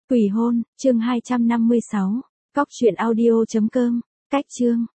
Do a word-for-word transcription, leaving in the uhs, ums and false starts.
Quỷ hôn, chương hai trăm năm mươi sáu. Cóc truyện audio chấm com. Cách chương.